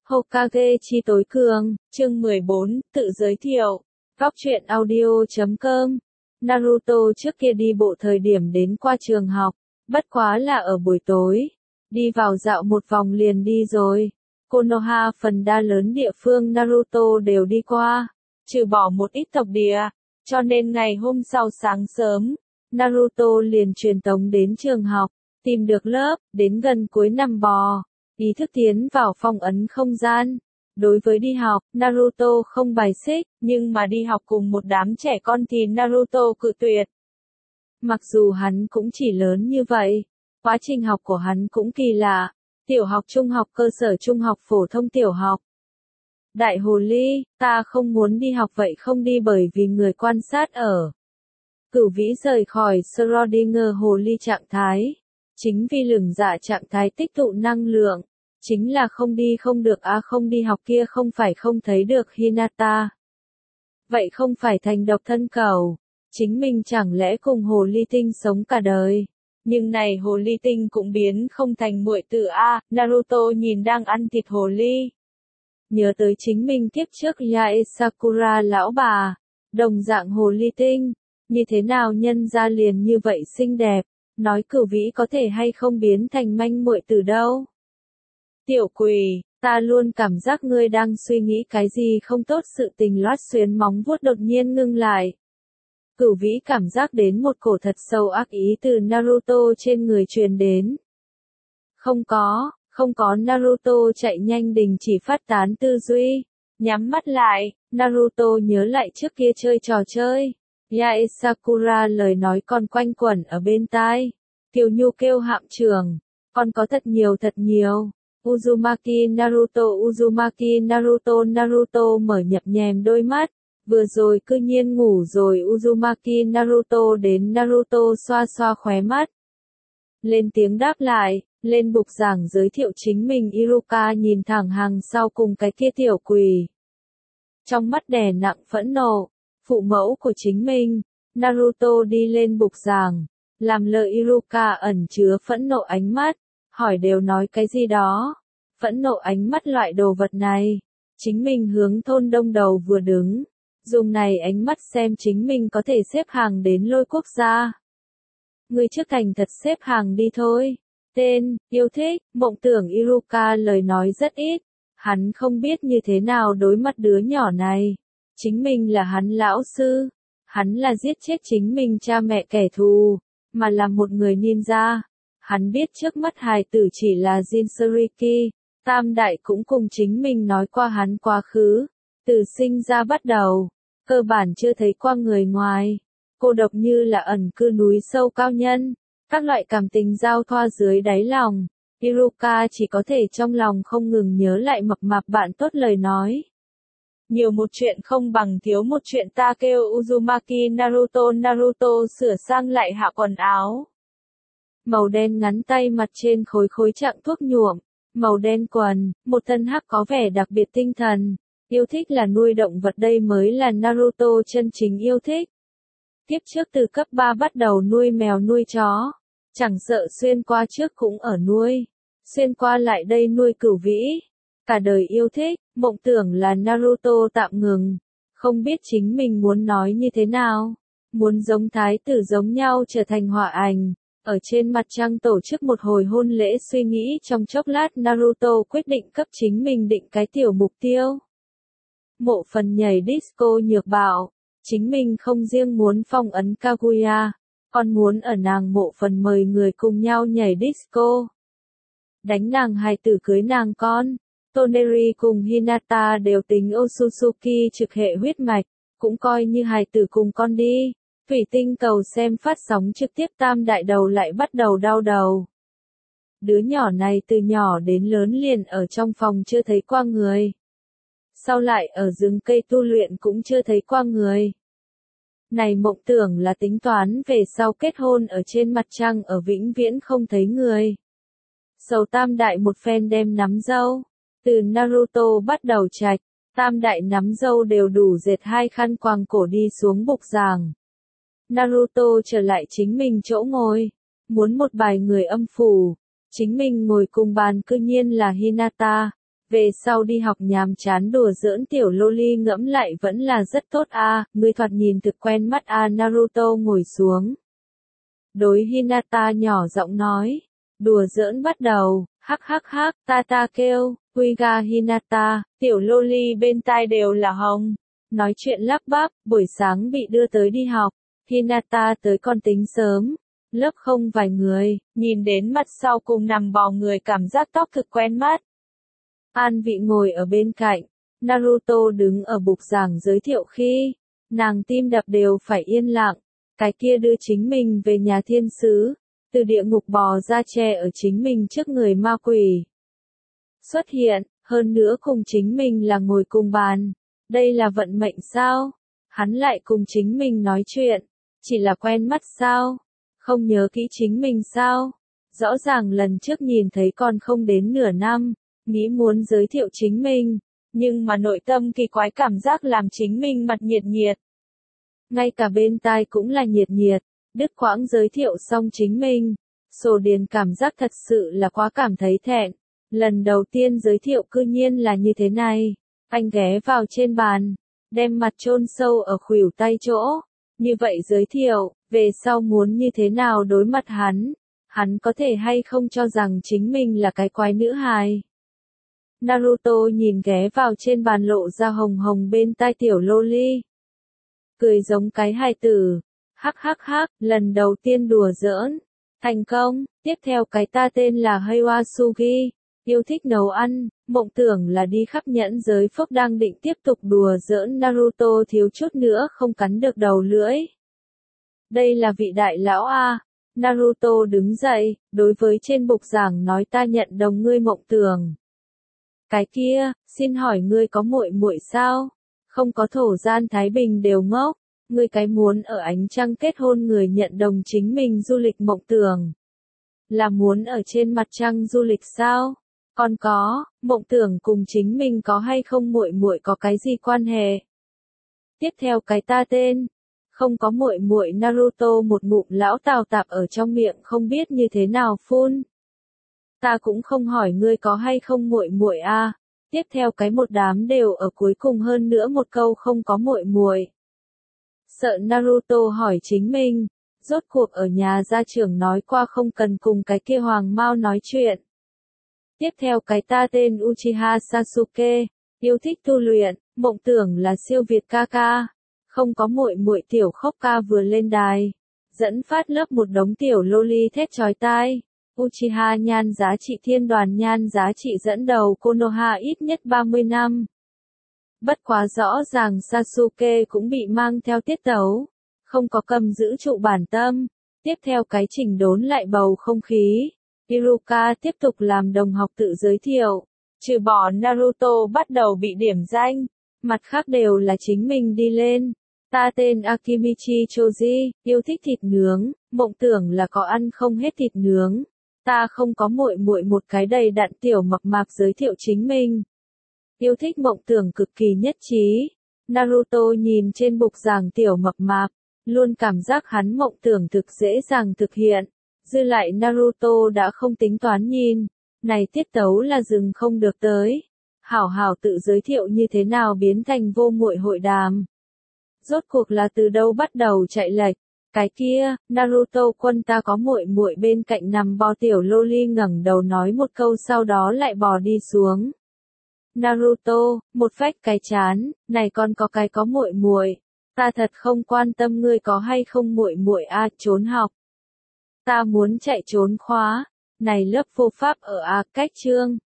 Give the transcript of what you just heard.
Hokage chi tối cường, chương 14, tự giới thiệu. Góc truyện audio.com. Naruto trước kia đi bộ thời điểm đến qua trường học, bất quá là ở buổi tối. Đi vào dạo một vòng liền đi rồi. Konoha phần đa lớn địa phương Naruto đều đi qua, trừ bỏ một ít tộc địa, cho nên ngày hôm sau sáng sớm, Naruto liền truyền tống đến trường học, tìm được lớp, đến gần cuối năm bò. Ý thức tiến vào phong ấn không gian. Đối với đi học, Naruto không bài xích, nhưng mà đi học cùng một đám trẻ con thì Naruto cự tuyệt. Mặc dù hắn cũng chỉ lớn như vậy, quá trình học của hắn cũng kỳ lạ, tiểu học trung học cơ sở trung học phổ thông tiểu học. Đại hồ ly, ta không muốn đi học vậy không đi bởi vì người quan sát ở. Cửu vĩ rời khỏi Schrödinger hồ ly trạng thái. Chính vì lửng dạ trạng thái tích tụ năng lượng, chính là không đi không được không đi học kia không phải không thấy được Hinata. Vậy không phải thành độc thân cầu, chính mình chẳng lẽ cùng hồ ly tinh sống cả đời. Nhưng này hồ ly tinh cũng biến không thành muội tử Naruto nhìn đang ăn thịt hồ ly. Nhớ tới chính mình kiếp trước Yae Sakura lão bà, đồng dạng hồ ly tinh, như thế nào nhân ra liền như vậy xinh đẹp. Nói cửu vĩ có thể hay không biến thành manh muội từ đâu. Tiểu quỷ, ta luôn cảm giác ngươi đang suy nghĩ cái gì không tốt sự tình loát xuyến móng vuốt đột nhiên ngưng lại. Cửu vĩ cảm giác đến một cổ thật sâu ác ý từ Naruto trên người truyền đến. Không có Naruto chạy nhanh đình chỉ phát tán tư duy. Nhắm mắt lại, Naruto nhớ lại trước kia chơi trò chơi. Yae Sakura lời nói còn quanh quẩn ở bên tai. Kiều Nhu kêu hạm trưởng, còn có thật nhiều. Naruto mở nhập nhèm đôi mắt. Vừa rồi cư nhiên ngủ rồi Uzumaki Naruto đến Naruto xoa xoa khóe mắt. Lên tiếng đáp lại, lên bục giảng giới thiệu chính mình Iruka nhìn thẳng hàng sau cùng cái kia tiểu quỷ. Trong mắt đè nặng phẫn nộ. Phụ mẫu của chính mình, Naruto đi lên bục giảng, làm lời Iruka ẩn chứa phẫn nộ ánh mắt, hỏi đều nói cái gì đó. Phẫn nộ ánh mắt loại đồ vật này, chính mình hướng thôn đông đầu vừa đứng, dùng này ánh mắt xem chính mình có thể xếp hàng đến lôi quốc gia. Người trước thành thật xếp hàng đi thôi. Tên, yêu thích, mộng tưởng Iruka lời nói rất ít, hắn không biết như thế nào đối mặt đứa nhỏ này. Chính mình là hắn lão sư, hắn là giết chết chính mình cha mẹ kẻ thù, mà là một người ninja. Hắn biết trước mắt hài tử chỉ là Jinchuriki, tam đại cũng cùng chính mình nói qua hắn quá khứ, từ sinh ra bắt đầu, cơ bản chưa thấy qua người ngoài, cô độc như là ẩn cư núi sâu cao nhân, các loại cảm tình giao thoa dưới đáy lòng. Iruka chỉ có thể trong lòng không ngừng nhớ lại mập mạp bạn tốt lời nói. Nhiều một chuyện không bằng thiếu một chuyện ta kêu Uzumaki Naruto sửa sang lại hạ quần áo. Màu đen ngắn tay mặt trên khối trạng thuốc nhuộm, màu đen quần, một thân hắc có vẻ đặc biệt tinh thần. Yêu thích là nuôi động vật đây mới là Naruto chân chính yêu thích. Tiếp trước từ cấp 3 bắt đầu nuôi mèo nuôi chó, chẳng sợ xuyên qua trước cũng ở nuôi, xuyên qua lại đây nuôi cửu vĩ. Cả đời yêu thích, mộng tưởng là Naruto tạm ngừng, không biết chính mình muốn nói như thế nào, muốn giống thái tử giống nhau trở thành hỏa ảnh, ở trên mặt trăng tổ chức một hồi hôn lễ suy nghĩ trong chốc lát Naruto quyết định cấp chính mình định cái tiểu mục tiêu. Mộ phần nhảy disco nhược bạo, chính mình không riêng muốn phong ấn Kaguya, còn muốn ở nàng mộ phần mời người cùng nhau nhảy disco. Đánh nàng hài tử cưới nàng con. Toneri cùng Hinata đều tính Otsutsuki trực hệ huyết mạch, cũng coi như hài tử cùng con đi. Thủy tinh cầu xem phát sóng trực tiếp tam đại đầu lại bắt đầu đau đầu. Đứa nhỏ này từ nhỏ đến lớn liền ở trong phòng chưa thấy qua người. Sau lại ở rừng cây tu luyện cũng chưa thấy qua người. Này mộng tưởng là tính toán về sau kết hôn ở trên mặt trăng ở vĩnh viễn không thấy người. Sầu tam đại một phen đem nắm dâu. Từ Naruto bắt đầu trạch, tam đại nắm dâu đều đủ dệt hai khăn quàng cổ đi xuống bục giảng. Naruto trở lại chính mình chỗ ngồi, muốn một bài người âm phủ, chính mình ngồi cùng bàn cư nhiên là Hinata, Về sau đi học nhàm chán đùa giỡn tiểu loli ngẫm lại vẫn là rất tốt a, ngươi thoạt nhìn thực quen mắt a. Naruto ngồi xuống. Đối Hinata nhỏ giọng nói, đùa giỡn bắt đầu, hắc hắc hắc, ta kêu, Uiga Hinata, tiểu loli bên tai đều là hồng. Nói chuyện lắp bắp, buổi sáng bị đưa tới đi học, Hinata tới còn tính sớm, lớp không vài người, nhìn đến mặt sau cùng nằm bò người cảm giác tóc thực quen mắt. An Vị ngồi ở bên cạnh, Naruto đứng ở bục giảng giới thiệu khi, nàng tim đập đều phải yên lặng, cái kia đưa chính mình về nhà thiên sứ, từ địa ngục bò ra che ở chính mình trước người ma quỷ. Xuất hiện, hơn nữa cùng chính mình là ngồi cùng bàn, đây là vận mệnh sao? Hắn lại cùng chính mình nói chuyện, chỉ là quen mắt sao? Không nhớ kỹ chính mình sao? Rõ ràng lần trước nhìn thấy còn không đến nửa năm, nghĩ muốn giới thiệu chính mình, nhưng mà nội tâm kỳ quái cảm giác làm chính mình mặt nhiệt nhiệt. Ngay cả bên tai cũng là nhiệt nhiệt, đứt quãng giới thiệu xong chính mình, Sổ Điền cảm giác thật sự là quá cảm thấy thẹn. Lần đầu tiên giới thiệu cư nhiên là như thế này, anh ghé vào trên bàn, đem mặt chôn sâu ở khuỷu tay chỗ, như vậy giới thiệu, về sau muốn như thế nào đối mặt hắn có thể hay không cho rằng chính mình là cái quái nữ hài. Naruto nhìn ghé vào trên bàn lộ ra hồng hồng bên tai tiểu loli. Cười giống cái hài tử, hắc hắc hắc, lần đầu tiên đùa giỡn, thành công, tiếp theo cái ta tên là Heiwa Sugi, yêu thích nấu ăn, mộng tưởng là đi khắp nhẫn giới phốc đang định tiếp tục đùa giỡn Naruto thiếu chút nữa không cắn được đầu lưỡi. Đây là vị đại lão a. Naruto đứng dậy, đối với trên bục giảng nói ta nhận đồng ngươi mộng tưởng. Cái kia, xin hỏi ngươi có muội muội sao? Không có thổ gian Thái Bình đều ngốc, ngươi cái muốn ở ánh trăng kết hôn người nhận đồng chính mình du lịch mộng tưởng. Là muốn ở trên mặt trăng du lịch sao? Còn có, mộng tưởng cùng chính mình có hay không muội muội có cái gì quan hệ? Tiếp theo cái ta tên, không có muội muội. Naruto một ngụm lão tào tạp ở trong miệng không biết như thế nào phun. Ta cũng không hỏi ngươi có hay không muội muội a. Tiếp theo cái một đám đều ở cuối cùng hơn nữa một câu không có muội muội. Sợ Naruto hỏi chính mình, rốt cuộc ở nhà gia trưởng nói qua không cần cùng cái kia Hoàng Mao nói chuyện. Tiếp theo cái ta tên Uchiha Sasuke, yêu thích tu luyện, mộng tưởng là siêu việt Kaka. Không có muội muội tiểu khóc ca vừa lên đài, dẫn phát lớp một đống tiểu loli thét chói tai. Uchiha nhan giá trị thiên đoàn nhan giá trị dẫn đầu Konoha ít nhất 30 năm. Bất quá rõ ràng Sasuke cũng bị mang theo tiết tấu, không có cầm giữ trụ bản tâm. Tiếp theo cái chỉnh đốn lại bầu không khí. Iruka tiếp tục làm đồng học tự giới thiệu, trừ bỏ Naruto bắt đầu bị điểm danh, mặt khác đều là chính mình đi lên. Ta tên Akimichi Choji, yêu thích thịt nướng, mộng tưởng là có ăn không hết thịt nướng. Ta không có muội muội. Một cái đầy đặn tiểu mập mạp giới thiệu chính mình. Yêu thích mộng tưởng cực kỳ nhất trí. Naruto nhìn trên bục giảng tiểu mập mạp, luôn cảm giác hắn mộng tưởng thực dễ dàng thực hiện. Dư lại Naruto đã không tính toán nhìn, này tiết tấu là dừng không được tới. Hảo hảo tự giới thiệu như thế nào biến thành vô muội hội đàm. Rốt cuộc là từ đâu bắt đầu chạy lệch. Cái kia, Naruto quân ta có muội muội. Bên cạnh nằm bò tiểu loli ngẩng đầu nói một câu sau đó lại bò đi xuống. Naruto, một phách cái chán, này con có cái có muội muội, ta thật không quan tâm ngươi có hay không muội muội a, trốn học. Ta muốn chạy trốn khóa, này lớp vô pháp ở a cách chương.